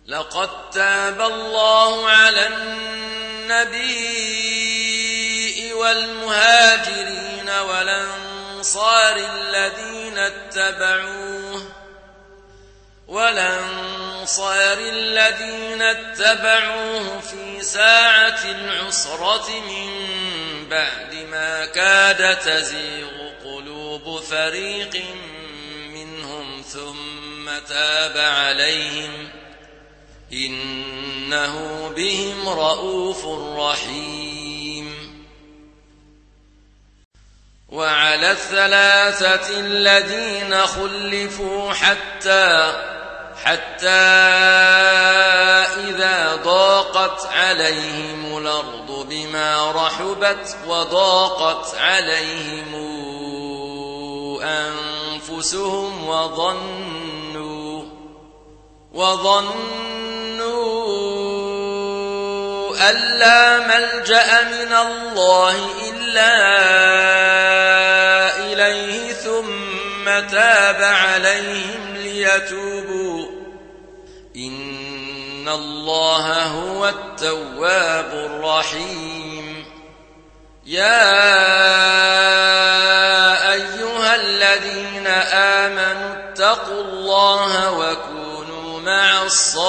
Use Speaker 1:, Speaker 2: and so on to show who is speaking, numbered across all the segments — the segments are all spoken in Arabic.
Speaker 1: لقد تاب الله على النبي والمهاجرين والأنصار الذين اتبعوه في ساعة العسرة من بعد ما كاد تزيغ قلوب فريق منهم ثم تاب عليهم إنه بهم رءوف رحيم. وعلى الثلاثة الذين خلفوا حتى إذا ضاقت عليهم الأرض بما رحبت وضاقت عليهم أنفسهم وظنوا أن لا ملجأ من الله إلا إليه ثم تاب عليهم ليتوبوا إن الله هو التواب الرحيم. يا أيها الذين آمنوا اتقوا الله وكونوا مع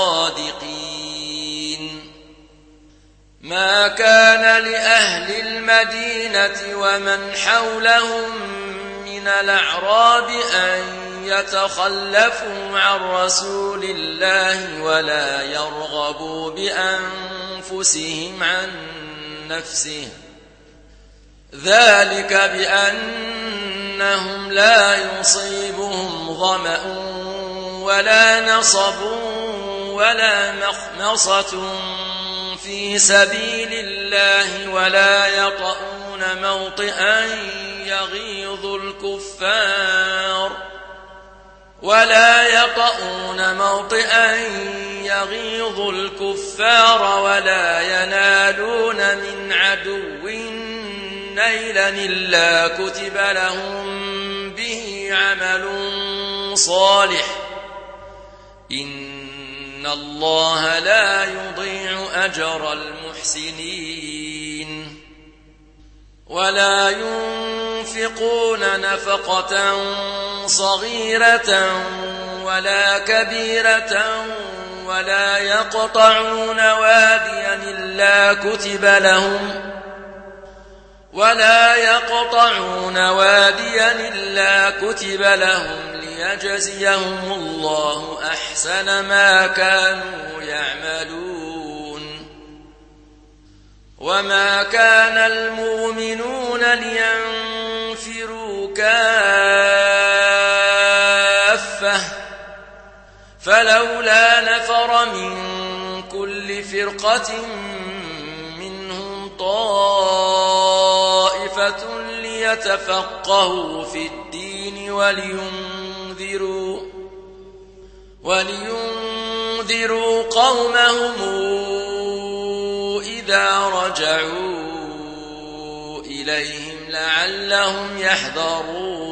Speaker 1: الصادقين. ما كان لأهل المدينة ومن حولهم من الأعراب أن يتخلفوا عن رسول الله ولا يرغبوا بأنفسهم عن نفسه، ذلك بأنهم لا يصيبهم ظمأ ولا نصب ولا مخمصة في سبيل الله ولا يطؤون موطئا يغيظ الكفار ولا ينالون من عدو نيلا إلا كتب لهم به عمل صالح إن الله لا يضيع أجر المحسنين. ولا ينفقون نفقة صغيرة ولا كبيرة ولا يقطعون واديا إلا كتب لهم ليجزيهم الله أحسن ما كانوا يعملون. وما كان المؤمنون لينفروا كافة فلولا نفر من كل فرقة منهم طائفة ليتفقهوا في الدين ولينذروا قومهم إذا رجعوا إليهم لعلهم يحذرون.